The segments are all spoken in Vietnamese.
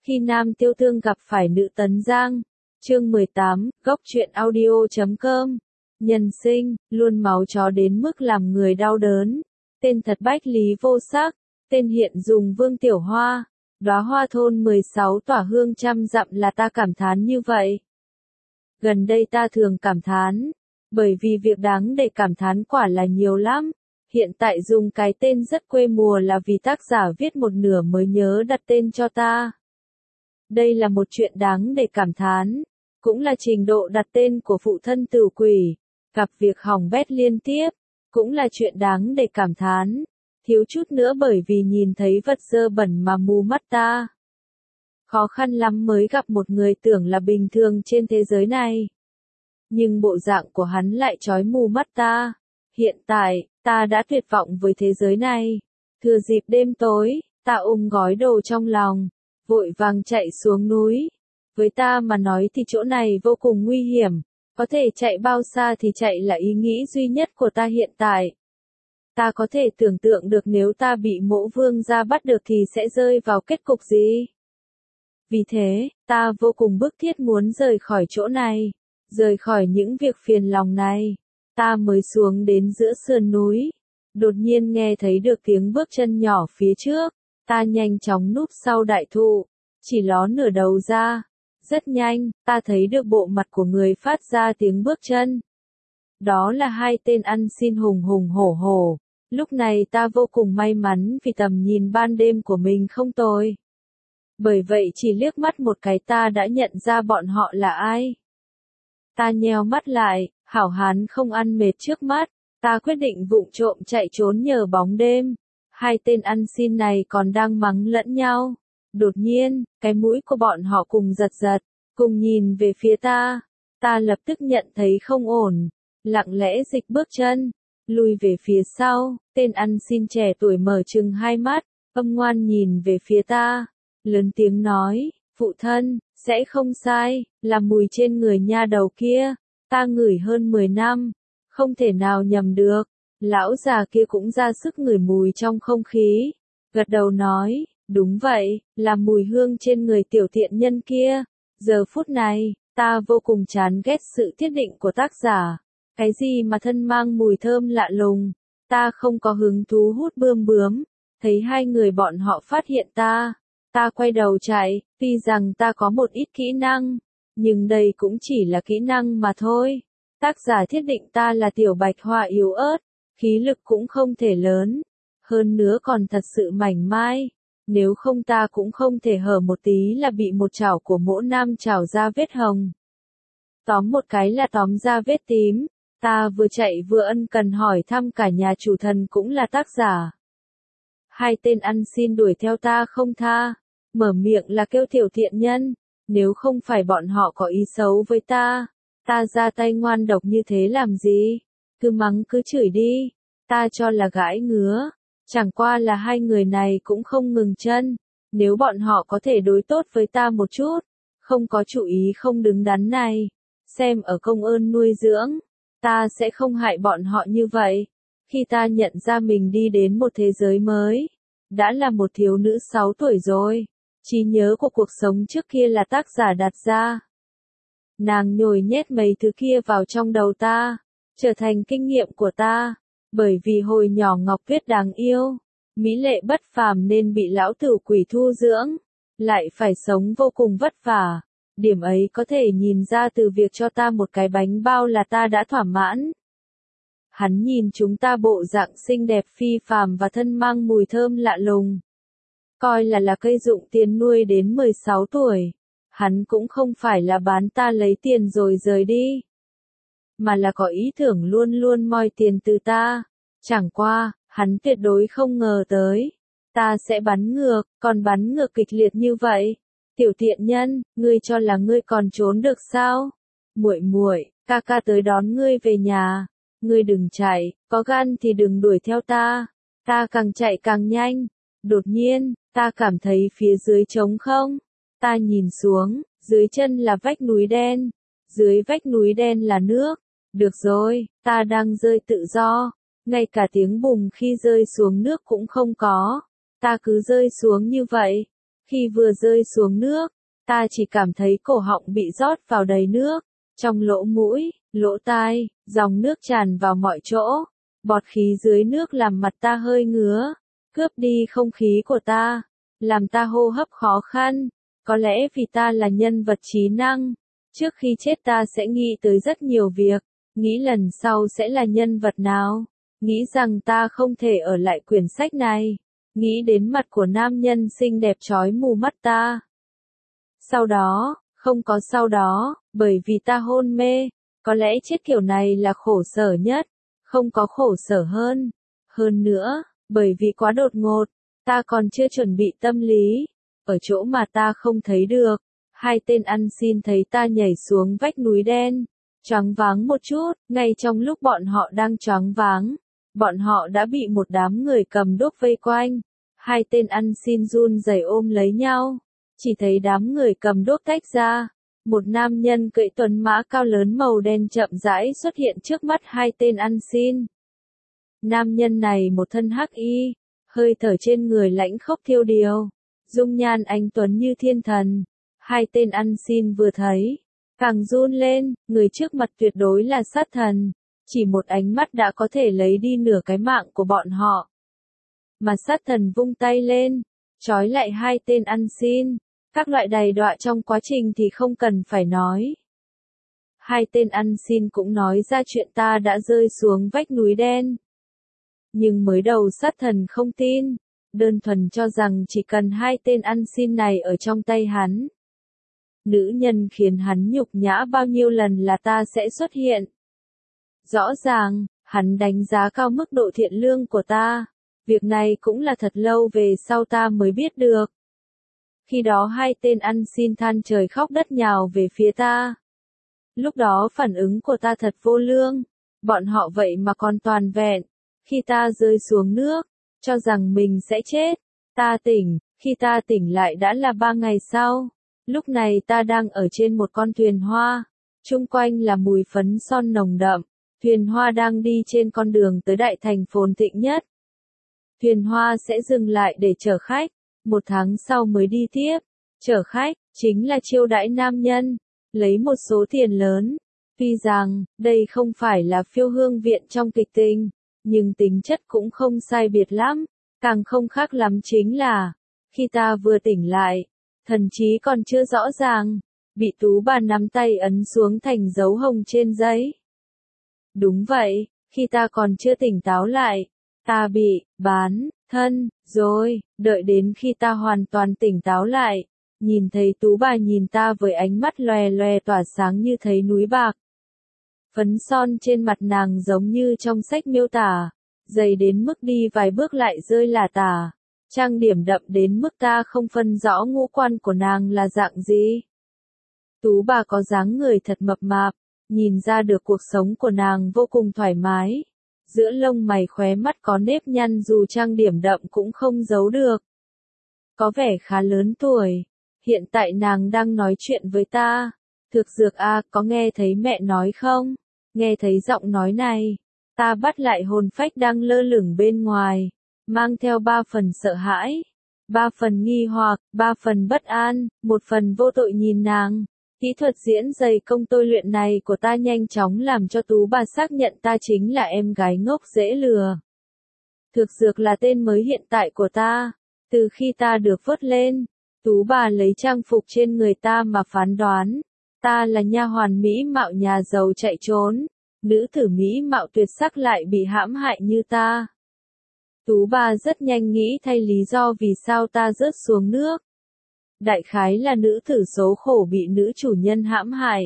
Khi nam tiêu thương gặp phải nữ tấn giang. Chương 18, góc truyện audio.com. Nhân sinh, luôn máu chó đến mức làm người đau đớn. Tên thật Bách Lý Vô Sắc, tên hiện dùng Vương Tiểu Hoa. Đóa hoa thôn 16 tỏa hương trăm dặm là ta cảm thán như vậy. Gần đây ta thường cảm thán, bởi vì việc đáng để cảm thán quả là nhiều lắm. Hiện tại dùng cái tên rất quê mùa là vì tác giả viết một nửa mới nhớ đặt tên cho ta. Đây là một chuyện đáng để cảm thán, cũng là trình độ đặt tên của phụ thân Tử Quỷ, gặp việc hỏng bét liên tiếp, cũng là chuyện đáng để cảm thán, thiếu chút nữa bởi vì nhìn thấy vật dơ bẩn mà mù mắt ta. Khó khăn lắm mới gặp một người tưởng là bình thường trên thế giới này. Nhưng bộ dạng của hắn lại trói mù mắt ta. Hiện tại, ta đã tuyệt vọng với thế giới này. Thừa dịp đêm tối, ta ôm gói đồ trong lòng, vội vàng chạy xuống núi. Với ta mà nói thì chỗ này vô cùng nguy hiểm, có thể chạy bao xa thì chạy là ý nghĩ duy nhất của ta hiện tại. Ta có thể tưởng tượng được nếu ta bị Mỗ Vương gia bắt được thì sẽ rơi vào kết cục gì. Vì thế, ta vô cùng bức thiết muốn rời khỏi chỗ này, rời khỏi những việc phiền lòng này. Ta mới xuống đến giữa sườn núi, đột nhiên nghe thấy được tiếng bước chân nhỏ phía trước. Ta nhanh chóng núp sau đại thụ, chỉ ló nửa đầu ra. Rất nhanh, ta thấy được bộ mặt của người phát ra tiếng bước chân. Đó là hai tên ăn xin hùng hùng hổ hổ. Lúc này ta vô cùng may mắn vì tầm nhìn ban đêm của mình không tồi. Bởi vậy chỉ liếc mắt một cái ta đã nhận ra bọn họ là ai. Ta nheo mắt lại, hảo hán không ăn mệt trước mắt, ta quyết định vụng trộm chạy trốn nhờ bóng đêm. Hai tên ăn xin này còn đang mắng lẫn nhau. Đột nhiên, cái mũi của bọn họ cùng giật giật, cùng nhìn về phía ta. Ta lập tức nhận thấy không ổn, lặng lẽ dịch bước chân, lùi về phía sau. Tên ăn xin trẻ tuổi mở trừng hai mắt, âm ngoan nhìn về phía ta, lớn tiếng nói, phụ thân, sẽ không sai, là mùi trên người nha đầu kia, ta ngửi hơn 10 năm, không thể nào nhầm được. Lão già kia cũng ra sức ngửi mùi trong không khí, gật đầu nói, đúng vậy, là mùi hương trên người tiểu thiện nhân kia. Giờ phút này, ta vô cùng chán ghét sự thiết định của tác giả. Cái gì mà thân mang mùi thơm lạ lùng, ta không có hứng thú hút bươm bướm. Thấy hai người bọn họ phát hiện ta quay đầu chạy, tuy rằng ta có một ít kỹ năng, nhưng đây cũng chỉ là kỹ năng mà thôi. Tác giả thiết định ta là tiểu bạch hoa yếu ớt, khí lực cũng không thể lớn, hơn nữa còn thật sự mảnh mai. Nếu không ta cũng không thể hở một tí là bị một chảo của Mỗ Nam chảo ra vết hồng. Tóm một cái là tóm ra vết tím. Ta vừa chạy vừa ân cần hỏi thăm cả nhà chủ thần cũng là tác giả. Hai tên ăn xin đuổi theo ta không tha, mở miệng là kêu tiểu thiện nhân. Nếu không phải bọn họ có ý xấu với ta ra tay ngoan độc như thế làm gì? Cứ mắng cứ chửi đi, ta cho là gãi ngứa. Chẳng qua là hai người này cũng không ngừng chân. Nếu bọn họ có thể đối tốt với ta một chút, không có chủ ý không đứng đắn này, xem ở công ơn nuôi dưỡng, ta sẽ không hại bọn họ như vậy. Khi ta nhận ra mình đi đến một thế giới mới, đã là một thiếu nữ 6 tuổi rồi. Trí nhớ của cuộc sống trước kia là tác giả đặt ra. Nàng nhồi nhét mấy thứ kia vào trong đầu ta, trở thành kinh nghiệm của ta. Bởi vì hồi nhỏ Ngọc Tuyết đáng yêu, mỹ lệ bất phàm nên bị lão Tử Quỷ thu dưỡng, lại phải sống vô cùng vất vả. Điểm ấy có thể nhìn ra từ việc cho ta một cái bánh bao là ta đã thỏa mãn. Hắn nhìn chúng ta bộ dạng xinh đẹp phi phàm và thân mang mùi thơm lạ lùng, coi là cây dụng tiền nuôi đến 16 tuổi. Hắn cũng không phải là bán ta lấy tiền rồi rời đi, mà là có ý tưởng luôn luôn moi tiền từ ta. Chẳng qua, hắn tuyệt đối không ngờ tới, ta sẽ bắn ngược, còn bắn ngược kịch liệt như vậy. Tiểu thiện nhân, ngươi cho là ngươi còn trốn được sao? Muội muội, ca ca tới đón ngươi về nhà. Ngươi đừng chạy, có gan thì đừng đuổi theo ta. Ta càng chạy càng nhanh. Đột nhiên, ta cảm thấy phía dưới trống không. Ta nhìn xuống, dưới chân là vách núi đen. Dưới vách núi đen là nước. Được rồi, ta đang rơi tự do. Ngay cả tiếng bùm khi rơi xuống nước cũng không có. Ta cứ rơi xuống như vậy. Khi vừa rơi xuống nước, ta chỉ cảm thấy cổ họng bị rót vào đầy nước, trong lỗ mũi, lỗ tai, dòng nước tràn vào mọi chỗ. Bọt khí dưới nước làm mặt ta hơi ngứa, cướp đi không khí của ta, làm ta hô hấp khó khăn. Có lẽ vì ta là nhân vật trí năng, trước khi chết ta sẽ nghĩ tới rất nhiều việc, nghĩ lần sau sẽ là nhân vật nào, nghĩ rằng ta không thể ở lại quyển sách này, nghĩ đến mặt của nam nhân xinh đẹp chói mù mắt ta. Sau đó, không có sau đó, bởi vì ta hôn mê, có lẽ chết kiểu này là khổ sở nhất, không có khổ sở hơn. Hơn nữa, bởi vì quá đột ngột, ta còn chưa chuẩn bị tâm lý, ở chỗ mà ta không thấy được, hai tên ăn xin thấy ta nhảy xuống vách núi đen, choáng váng một chút, ngay trong lúc bọn họ đang choáng váng, bọn họ đã bị một đám người cầm đuốc vây quanh, hai tên ăn xin run rẩy ôm lấy nhau, chỉ thấy đám người cầm đuốc tách ra, một nam nhân cưỡi tuấn mã cao lớn màu đen chậm rãi xuất hiện trước mắt hai tên ăn xin. Nam nhân này một thân hắc y, hơi thở trên người lãnh khốc thiêu điều, dung nhan anh tuấn như thiên thần. Hai tên ăn xin vừa thấy, càng run lên, người trước mặt tuyệt đối là sát thần, chỉ một ánh mắt đã có thể lấy đi nửa cái mạng của bọn họ. Mà sát thần vung tay lên, trói lại hai tên ăn xin, các loại đày đọa trong quá trình thì không cần phải nói. Hai tên ăn xin cũng nói ra chuyện ta đã rơi xuống vách núi đen. Nhưng mới đầu sát thần không tin, đơn thuần cho rằng chỉ cần hai tên ăn xin này ở trong tay hắn. Nữ nhân khiến hắn nhục nhã bao nhiêu lần là ta sẽ xuất hiện. Rõ ràng, hắn đánh giá cao mức độ thiện lương của ta. Việc này cũng là thật lâu về sau ta mới biết được. Khi đó hai tên ăn xin than trời khóc đất nhào về phía ta. Lúc đó phản ứng của ta thật vô lương. Bọn họ vậy mà còn toàn vẹn. Khi ta rơi xuống nước, cho rằng mình sẽ chết. Ta tỉnh, khi ta tỉnh lại đã là 3 ngày sau. Lúc này ta đang ở trên một con thuyền hoa, chung quanh là mùi phấn son nồng đậm, thuyền hoa đang đi trên con đường tới đại thành phồn thịnh nhất. Thuyền hoa sẽ dừng lại để chở khách, 1 tháng sau mới đi tiếp. Chở khách, chính là chiêu đãi nam nhân, lấy một số tiền lớn. Tuy rằng, đây không phải là phiêu hương viện trong kịch tình, nhưng tính chất cũng không sai biệt lắm, càng không khác lắm chính là, khi ta vừa tỉnh lại, thần trí còn chưa rõ ràng, bị tú bà nắm tay ấn xuống thành dấu hồng trên giấy. Đúng vậy, khi ta còn chưa tỉnh táo lại, ta bị bán thân rồi, đợi đến khi ta hoàn toàn tỉnh táo lại, nhìn thấy tú bà nhìn ta với ánh mắt lòe lòe tỏa sáng như thấy núi bạc. Phấn son trên mặt nàng giống như trong sách miêu tả, dày đến mức đi vài bước lại rơi lả tả. Trang điểm đậm đến mức ta không phân rõ ngũ quan của nàng là dạng gì. Tú bà có dáng người thật mập mạp, nhìn ra được cuộc sống của nàng vô cùng thoải mái. Giữa lông mày khóe mắt có nếp nhăn dù trang điểm đậm cũng không giấu được. Có vẻ khá lớn tuổi, hiện tại nàng đang nói chuyện với ta. Thực dược a, có nghe thấy mẹ nói không? Nghe thấy giọng nói này, ta bắt lại hồn phách đang lơ lửng bên ngoài. Mang theo 3 phần sợ hãi, 3 phần nghi hoặc, 3 phần bất an, 1 phần vô tội nhìn nàng. Kỹ thuật diễn dày công tôi luyện này của ta nhanh chóng làm cho tú bà xác nhận ta chính là em gái ngốc dễ lừa. Thực dược là tên mới hiện tại của ta. Từ khi ta được vớt lên, tú bà lấy trang phục trên người ta mà phán đoán. Ta là nha hoàn mỹ mạo nhà giàu chạy trốn, nữ tử mỹ mạo tuyệt sắc lại bị hãm hại như ta. Tú bà rất nhanh nghĩ thay lý do vì sao ta rớt xuống nước. Đại khái là nữ tử số khổ bị nữ chủ nhân hãm hại.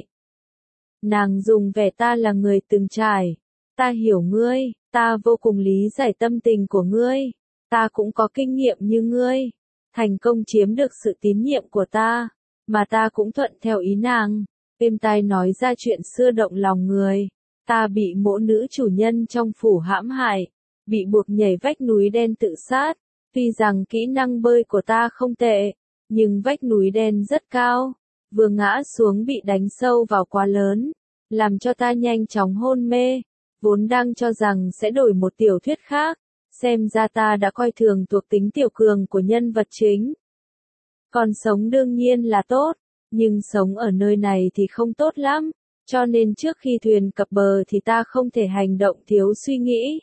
Nàng dùng vẻ ta là người từng trải. Ta hiểu ngươi, ta vô cùng lý giải tâm tình của ngươi. Ta cũng có kinh nghiệm như ngươi. Thành công chiếm được sự tín nhiệm của ta. Mà ta cũng thuận theo ý nàng. Êm tai nói ra chuyện xưa động lòng người. Ta bị mỗ nữ chủ nhân trong phủ hãm hại. Bị buộc nhảy vách núi đen tự sát. Tuy rằng kỹ năng bơi của ta không tệ, nhưng vách núi đen rất cao. Vừa ngã xuống bị đánh sâu vào quá lớn, làm cho ta nhanh chóng hôn mê. Vốn đang cho rằng sẽ đổi một tiểu thuyết khác, xem ra ta đã coi thường thuộc tính tiểu cường của nhân vật chính. Còn sống đương nhiên là tốt, nhưng sống ở nơi này thì không tốt lắm, cho nên trước khi thuyền cập bờ thì ta không thể hành động thiếu suy nghĩ.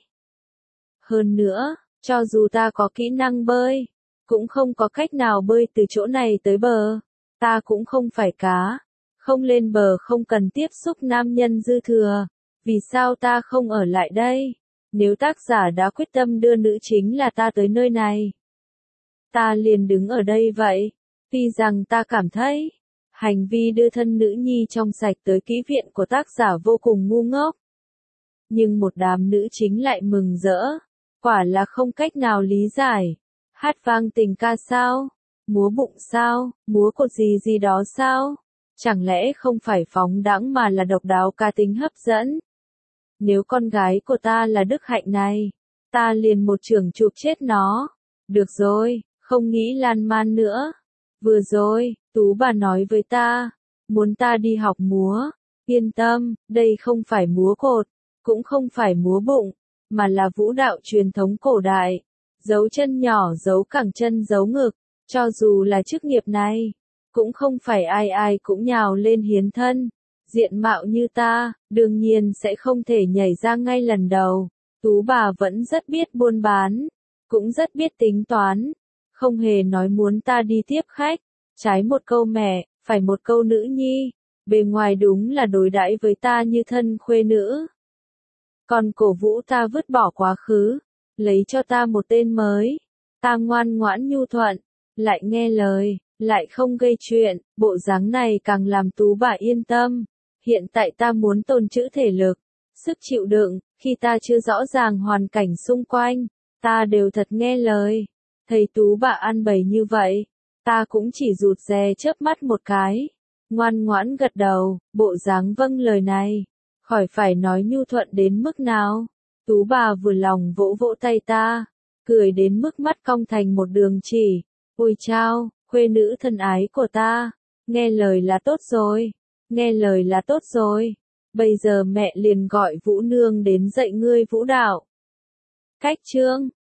Hơn nữa, cho dù ta có kỹ năng bơi, cũng không có cách nào bơi từ chỗ này tới bờ. Ta cũng không phải cá, không lên bờ không cần tiếp xúc nam nhân dư thừa. Vì sao ta không ở lại đây? Nếu tác giả đã quyết tâm đưa nữ chính là ta tới nơi này, ta liền đứng ở đây vậy. Tuy rằng ta cảm thấy, hành vi đưa thân nữ nhi trong sạch tới kỹ viện của tác giả vô cùng ngu ngốc. Nhưng một đám nữ chính lại mừng rỡ, quả là không cách nào lý giải. Hát vang tình ca sao? Múa bụng sao? Múa cột gì gì đó sao? Chẳng lẽ không phải phóng đãng mà là độc đáo cá tính hấp dẫn? Nếu con gái của ta là Đức Hạnh này, ta liền một chưởng chụp chết nó. Được rồi, không nghĩ lan man nữa. Vừa rồi, Tú bà nói với ta, muốn ta đi học múa. Yên tâm, đây không phải múa cột, cũng không phải múa bụng, mà là vũ đạo truyền thống cổ đại. Giấu chân nhỏ, giấu cẳng chân, giấu ngực. Cho dù là chức nghiệp này, cũng không phải ai ai cũng nhào lên hiến thân. Diện mạo như ta, đương nhiên sẽ không thể nhảy ra ngay lần đầu. Tú bà vẫn rất biết buôn bán, cũng rất biết tính toán, không hề nói muốn ta đi tiếp khách. Trái một câu mẹ, phải một câu nữ nhi, bề ngoài đúng là đối đãi với ta như thân khuê nữ. Còn cổ vũ ta vứt bỏ quá khứ, lấy cho ta một tên mới. Ta ngoan ngoãn nhu thuận, lại nghe lời, lại không gây chuyện, bộ dáng này càng làm Tú bà yên tâm. Hiện tại ta muốn tồn trữ thể lực, sức chịu đựng, khi ta chưa rõ ràng hoàn cảnh xung quanh, ta đều thật nghe lời. Thấy Tú bà ăn bày như vậy, ta cũng chỉ rụt rè chớp mắt một cái, ngoan ngoãn gật đầu, bộ dáng vâng lời này, khỏi phải nói nhu thuận đến mức nào. Tú bà vừa lòng vỗ vỗ tay ta, cười đến mức mắt cong thành một đường chỉ. Ôi chao, khuê nữ thân ái của ta, nghe lời là tốt rồi, nghe lời là tốt rồi. Bây giờ mẹ liền gọi Vũ Nương đến dạy ngươi vũ đạo. Cách chương